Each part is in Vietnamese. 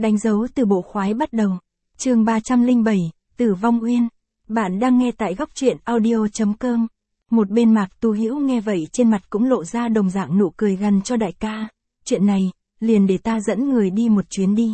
Đánh dấu từ bộ khoái bắt đầu. Chương 307, Tử Vong Uyên. Bạn đang nghe tại góc truyện audio.com. Một bên Mạc Tu Hữu nghe vậy trên mặt cũng lộ ra đồng dạng nụ cười gằn cho đại ca. Chuyện này, liền để ta dẫn người đi một chuyến đi.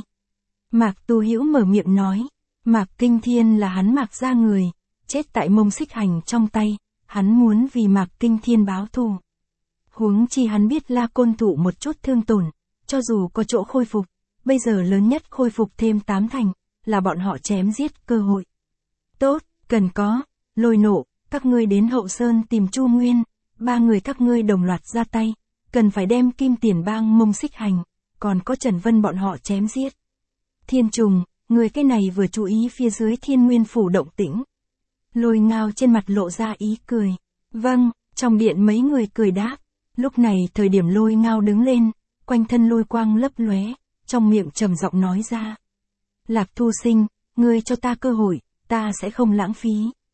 Mạc Tu Hữu mở miệng nói. Mạc Kinh Thiên là hắn Mạc gia người, chết tại Mông Xích Hành trong tay, hắn muốn vì Mạc Kinh Thiên báo thù. Huống chi hắn biết La Côn thụ một chút thương tổn, cho dù có chỗ khôi phục, bây giờ lớn nhất khôi phục thêm 8 thành, là bọn họ chém giết cơ hội. Tốt, cần có, Lôi Nộ, các ngươi đến Hậu Sơn tìm Chu Nguyên, 3 người các ngươi đồng loạt ra tay, cần phải đem Kim Tiền Bang Mông Xích Hành, còn có Trần Vân bọn họ chém giết. Thiên Trùng, người cái này vừa chú ý phía dưới Thiên Nguyên Phủ động tĩnh. Lôi Ngao trên mặt lộ ra ý cười. Vâng, trong điện mấy người cười đáp. Lúc này thời điểm Lôi Ngao đứng lên, quanh thân lôi quang lấp lóe, trong miệng trầm giọng nói ra. Lạc Thu Sinh, ngươi cho ta cơ hội, ta sẽ không lãng phí.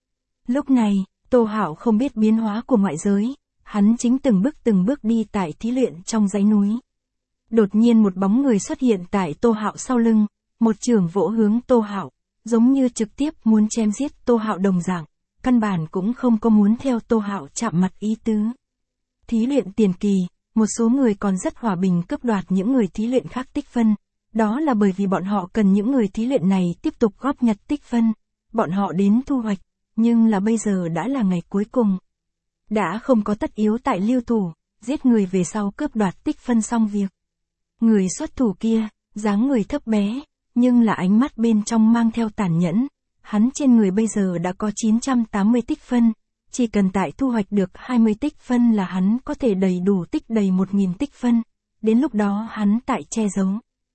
Lúc này, Tô Hạo không biết biến hóa của ngoại giới, hắn chính từng bước đi tại thí luyện trong dãy núi. Đột nhiên một bóng người xuất hiện tại Tô Hạo sau lưng, một chưởng vỗ hướng Tô Hạo, giống như trực tiếp muốn chém giết Tô Hạo đồng dạng, căn bản cũng không có muốn theo Tô Hạo chạm mặt ý tứ. Thí luyện tiền kỳ, một số người còn rất hòa bình cướp đoạt những người thí luyện khác tích phân, đó là bởi vì bọn họ cần những người thí luyện này tiếp tục góp nhặt tích phân, bọn họ đến thu hoạch, nhưng là bây giờ đã là ngày cuối cùng. Đã không có tất yếu tại lưu thủ, giết người về sau cướp đoạt tích phân xong việc. Người xuất thủ kia, dáng người thấp bé, nhưng là ánh mắt bên trong mang theo tàn nhẫn, hắn trên người bây giờ đã có 980 tích phân, chỉ cần tại thu hoạch được 20 tích phân là hắn có thể đầy đủ tích đầy 1000 tích phân, đến lúc đó hắn tại che giấu.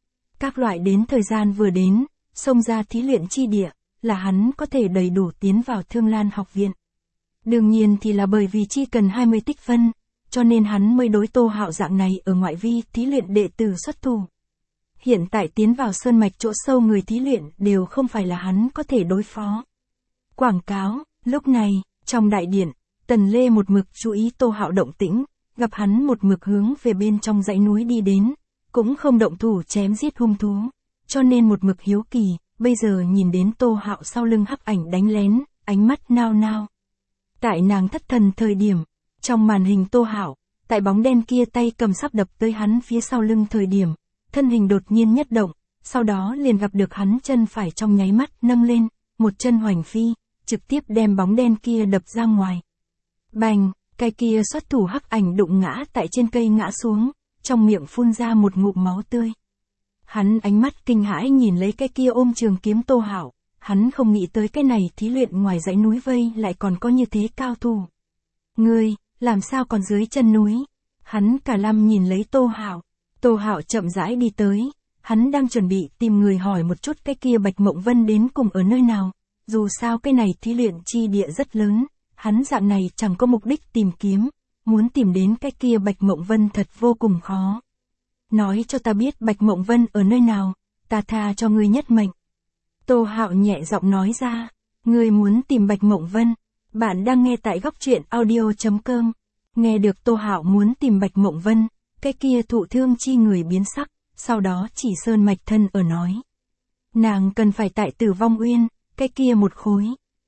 Các loại đến thời gian vừa đến, xông ra thí luyện chi địa, là hắn có thể đầy đủ tiến vào Thương Lan học viện. Đương nhiên thì là bởi vì chỉ cần 20 tích phân, cho nên hắn mới đối Tô Hạo dạng này ở ngoại vi thí luyện đệ tử xuất thủ. Hiện tại tiến vào sơn mạch chỗ sâu người thí luyện đều không phải là hắn có thể đối phó. Quảng cáo, lúc này, trong đại điện, Tần Lê một mực chú ý Tô Hạo động tĩnh, gặp hắn một mực hướng về bên trong dãy núi đi đến, cũng không động thủ chém giết hung thú, cho nên một mực hiếu kỳ, bây giờ nhìn đến Tô Hạo sau lưng hắc ảnh đánh lén, ánh mắt nao nao. Tại nàng thất thần thời điểm, trong màn hình Tô Hạo, tại bóng đen kia tay cầm sắp đập tới hắn phía sau lưng thời điểm, thân hình đột nhiên nhất động, sau đó liền gặp được hắn chân phải trong nháy mắt nâng lên, một chân hoành phi, trực tiếp đem bóng đen kia đập ra ngoài. Bành, cái kia xuất thủ hắc ảnh đụng ngã tại trên cây ngã xuống, trong miệng phun ra một ngụm máu tươi. Hắn ánh mắt kinh hãi nhìn lấy cái kia ôm trường kiếm Tô Hạo, hắn không nghĩ tới cái này thí luyện ngoài dãy núi vây lại còn có như thế cao thủ. Ngươi, làm sao còn dưới chân núi? Hắn cả lâm nhìn lấy Tô Hạo. Tô Hạo chậm rãi đi tới, hắn đang chuẩn bị tìm người hỏi một chút cái kia Bạch Mộng Vân đến cùng ở nơi nào, dù sao cái này thí luyện chi địa rất lớn, hắn dạng này chẳng có mục đích tìm kiếm, muốn tìm đến cái kia Bạch Mộng Vân thật vô cùng khó. Nói cho ta biết Bạch Mộng Vân ở nơi nào, ta tha cho ngươi nhất mệnh. Tô Hạo nhẹ giọng nói ra, ngươi muốn tìm Bạch Mộng Vân, bạn đang nghe tại góc truyện audio.com, nghe được Tô Hạo muốn tìm Bạch Mộng Vân. Cái kia thụ thương chi người biến sắc, sau đó chỉ Sơn Mạch Thân ở nói. Nàng cần phải tại Tử Vong Uyên, cái kia một khối.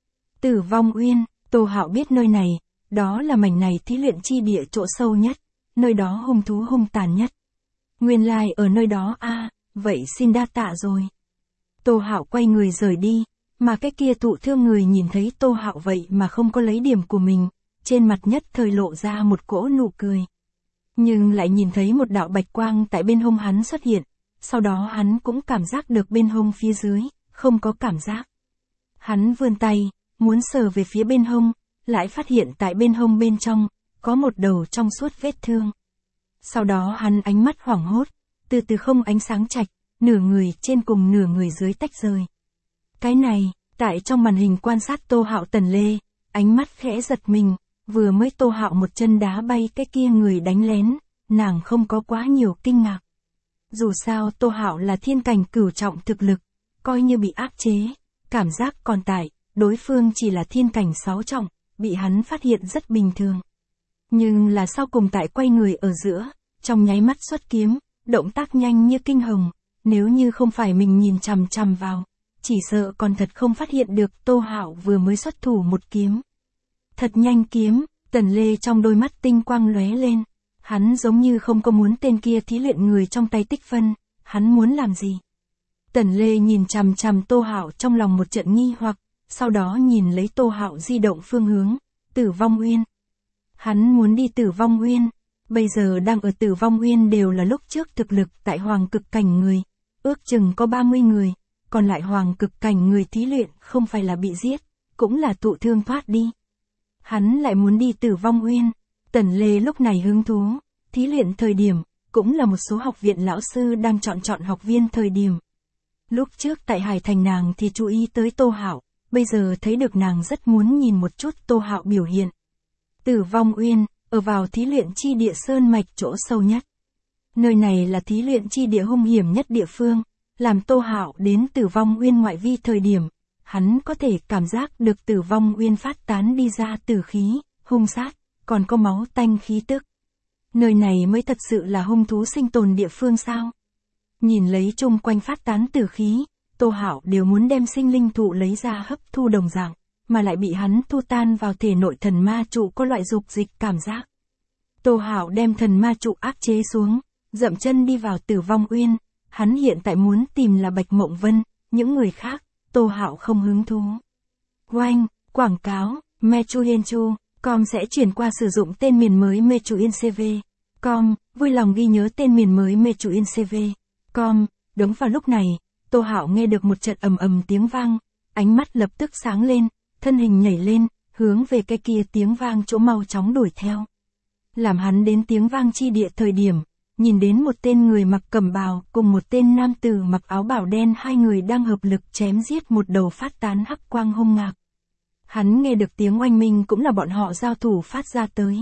Tử Vong Uyên, Tô Hạo biết nơi này, đó là mảnh này thí luyện chi địa chỗ sâu nhất, nơi đó hung thú hung tàn nhất. Nguyên lai ở nơi đó vậy xin đa tạ rồi. Tô Hạo quay người rời đi, mà cái kia thụ thương người nhìn thấy Tô Hạo vậy mà không có lấy điểm của mình, trên mặt nhất thời lộ ra một cỗ nụ cười. Nhưng lại nhìn thấy một đạo bạch quang tại bên hông hắn xuất hiện, sau đó hắn cũng cảm giác được bên hông phía dưới, không có cảm giác. Hắn vươn tay, muốn sờ về phía bên hông, lại phát hiện tại bên hông bên trong, có một đầu trong suốt vết thương. Sau đó hắn ánh mắt hoảng hốt, từ từ không ánh sáng chạch, nửa người trên cùng nửa người dưới tách rời. Cái này, tại trong màn hình quan sát Tô Hạo Tần Lê, ánh mắt khẽ giật mình. Vừa mới Tô Hạo một chân đá bay cái kia người đánh lén, nàng không có quá nhiều kinh ngạc. Dù sao Tô Hạo là thiên cảnh cửu trọng thực lực, coi như bị áp chế, cảm giác còn tại, đối phương chỉ là thiên cảnh 6 trọng, bị hắn phát hiện rất bình thường. Nhưng là sau cùng tại quay người ở giữa, trong nháy mắt xuất kiếm, động tác nhanh như kinh hồng, nếu như không phải mình nhìn chằm chằm vào, chỉ sợ còn thật không phát hiện được Tô Hạo vừa mới xuất thủ một kiếm. Thật nhanh kiếm, Tần Lê trong đôi mắt tinh quang lóe lên. Hắn giống như không có muốn tên kia thí luyện người trong tay Tích Phân, hắn muốn làm gì? Tần Lê nhìn chằm chằm Tô Hạo trong lòng một trận nghi hoặc, sau đó nhìn lấy Tô Hạo di động phương hướng, Tử Vong Uyên. Hắn muốn đi Tử Vong Uyên, bây giờ đang ở Tử Vong Uyên đều là lúc trước thực lực tại Hoàng Cực Cảnh người, ước chừng có 30 người, còn lại Hoàng Cực Cảnh người thí luyện không phải là bị giết, cũng là thụ thương thoát đi. Hắn lại muốn đi Tử Vong Uyên. Tần Lê lúc này hứng thú, thí luyện thời điểm, cũng là một số học viện lão sư đang chọn học viên thời điểm. Lúc trước tại Hải Thành nàng thì chú ý tới Tô Hạo, bây giờ thấy được nàng rất muốn nhìn một chút Tô Hạo biểu hiện. Tử Vong Uyên, ở vào thí luyện chi địa sơn mạch chỗ sâu nhất. Nơi này là thí luyện chi địa hung hiểm nhất địa phương, làm Tô Hạo đến Tử Vong Uyên ngoại vi thời điểm, hắn có thể cảm giác được Tử Vong Uyên phát tán đi ra tử khí, hung sát, còn có máu tanh khí tức. Nơi này mới thật sự là hung thú sinh tồn địa phương sao? Nhìn lấy chung quanh phát tán tử khí, Tô Hạo đều muốn đem sinh linh thụ lấy ra hấp thu đồng dạng, mà lại bị hắn thu tan vào thể nội thần ma trụ có loại dục dịch cảm giác. Tô Hạo đem thần ma trụ áp chế xuống, dậm chân đi vào Tử Vong Uyên, hắn hiện tại muốn tìm là Bạch Mộng Vân, những người khác, Tô Hạo không hứng thú. Oanh, quảng cáo, Mechuyenchu.com sẽ chuyển qua sử dụng tên miền mới Mechuyencv.com, vui lòng ghi nhớ tên miền mới Mechuyencv.com. Đúng vào lúc này, Tô Hạo nghe được một trận ầm ầm tiếng vang, ánh mắt lập tức sáng lên, thân hình nhảy lên, hướng về cái kia tiếng vang chỗ mau chóng đuổi theo. Làm hắn đến tiếng vang chi địa thời điểm, nhìn đến một tên người mặc cẩm bào cùng một tên nam tử mặc áo bào đen, hai người đang hợp lực chém giết một đầu phát tán hắc quang hung ngạc. Hắn nghe được tiếng oanh minh cũng là bọn họ giao thủ phát ra tới.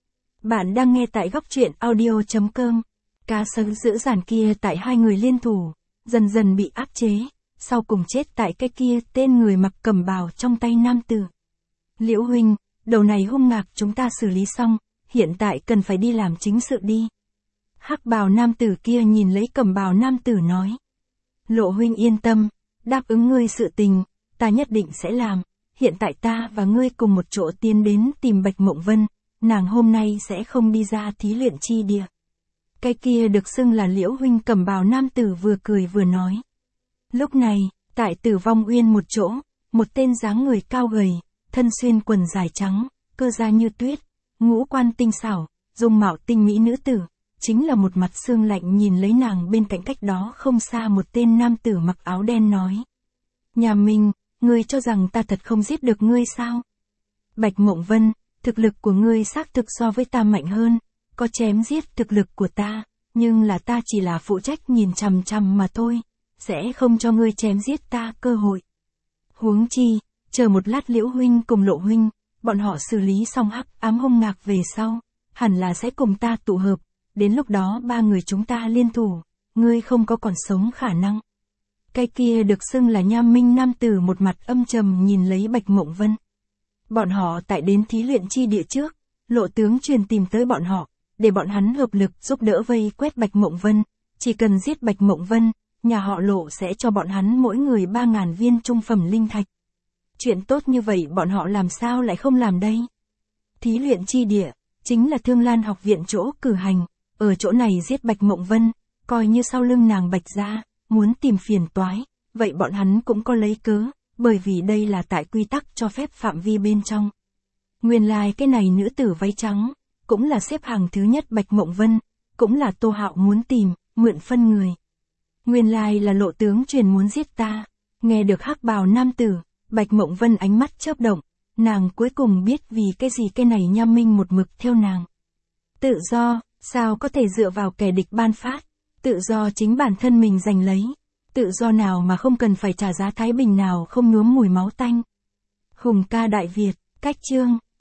Bạn đang nghe tại góc truyện audio.com. Cá sấu dữ dằn kia tại hai người liên thủ, dần dần bị áp chế, sau cùng chết tại cái kia tên người mặc cẩm bào trong tay nam tử. Liễu huynh, đầu này hung ngạc chúng ta xử lý xong, hiện tại cần phải đi làm chính sự đi. Hắc bào nam tử kia nhìn lấy cẩm bào nam tử nói. Lộ huynh yên tâm, đáp ứng ngươi sự tình, ta nhất định sẽ làm. Hiện tại ta và ngươi cùng một chỗ tiến đến tìm Bạch Mộng Vân, nàng hôm nay sẽ không đi ra thí luyện chi địa. Cái kia được xưng là Liễu huynh cẩm bào nam tử vừa cười vừa nói. Lúc này, tại Tử Vong Uyên một chỗ, một tên dáng người cao gầy, thân xuyên quần dài trắng, cơ da như tuyết, ngũ quan tinh xảo, dung mạo tinh mỹ nữ tử, chính là một mặt xương lạnh nhìn lấy nàng bên cạnh cách đó không xa một tên nam tử mặc áo đen nói. Nhà mình, ngươi cho rằng ta thật không giết được ngươi sao? Bạch Mộng Vân, thực lực của ngươi xác thực so với ta mạnh hơn, có chém giết thực lực của ta, nhưng là ta chỉ là phụ trách nhìn chằm chằm mà thôi, sẽ không cho ngươi chém giết ta cơ hội. Huống chi, chờ một lát Liễu huynh cùng Lộ huynh, bọn họ xử lý xong hắc ám hung ngạc về sau, hẳn là sẽ cùng ta tụ hợp, đến lúc đó ba người chúng ta liên thủ, ngươi không có còn sống khả năng. Cái kia được xưng là Nham Minh nam tử một mặt âm trầm nhìn lấy Bạch Mộng Vân. Bọn họ tại đến thí luyện chi địa trước, Lộ tướng truyền tìm tới bọn họ, để bọn hắn hợp lực giúp đỡ vây quét Bạch Mộng Vân, chỉ cần giết Bạch Mộng Vân, nhà họ Lộ sẽ cho bọn hắn mỗi người 3.000 viên trung phẩm linh thạch. Chuyện tốt như vậy bọn họ làm sao lại không làm đây? Thí luyện chi địa, chính là Thương Lan học viện chỗ cử hành, ở chỗ này giết Bạch Mộng Vân, coi như sau lưng nàng Bạch gia muốn tìm phiền toái, vậy bọn hắn cũng có lấy cớ, bởi vì đây là tại quy tắc cho phép phạm vi bên trong. Nguyên lai cái này nữ tử váy trắng, cũng là xếp hàng thứ nhất Bạch Mộng Vân, cũng là Tô Hạo muốn tìm, mượn phân người. Nguyên lai là Lộ tướng truyền muốn giết ta, nghe được hắc bào nam tử, Bạch Mộng Vân ánh mắt chớp động, nàng cuối cùng biết vì cái gì cái này Nham Minh một mực theo nàng. Tự do, sao có thể dựa vào kẻ địch ban phát, tự do chính bản thân mình giành lấy, tự do nào mà không cần phải trả giá thái bình nào không nhuốm mùi máu tanh. Hùng ca Đại Việt, cách chương.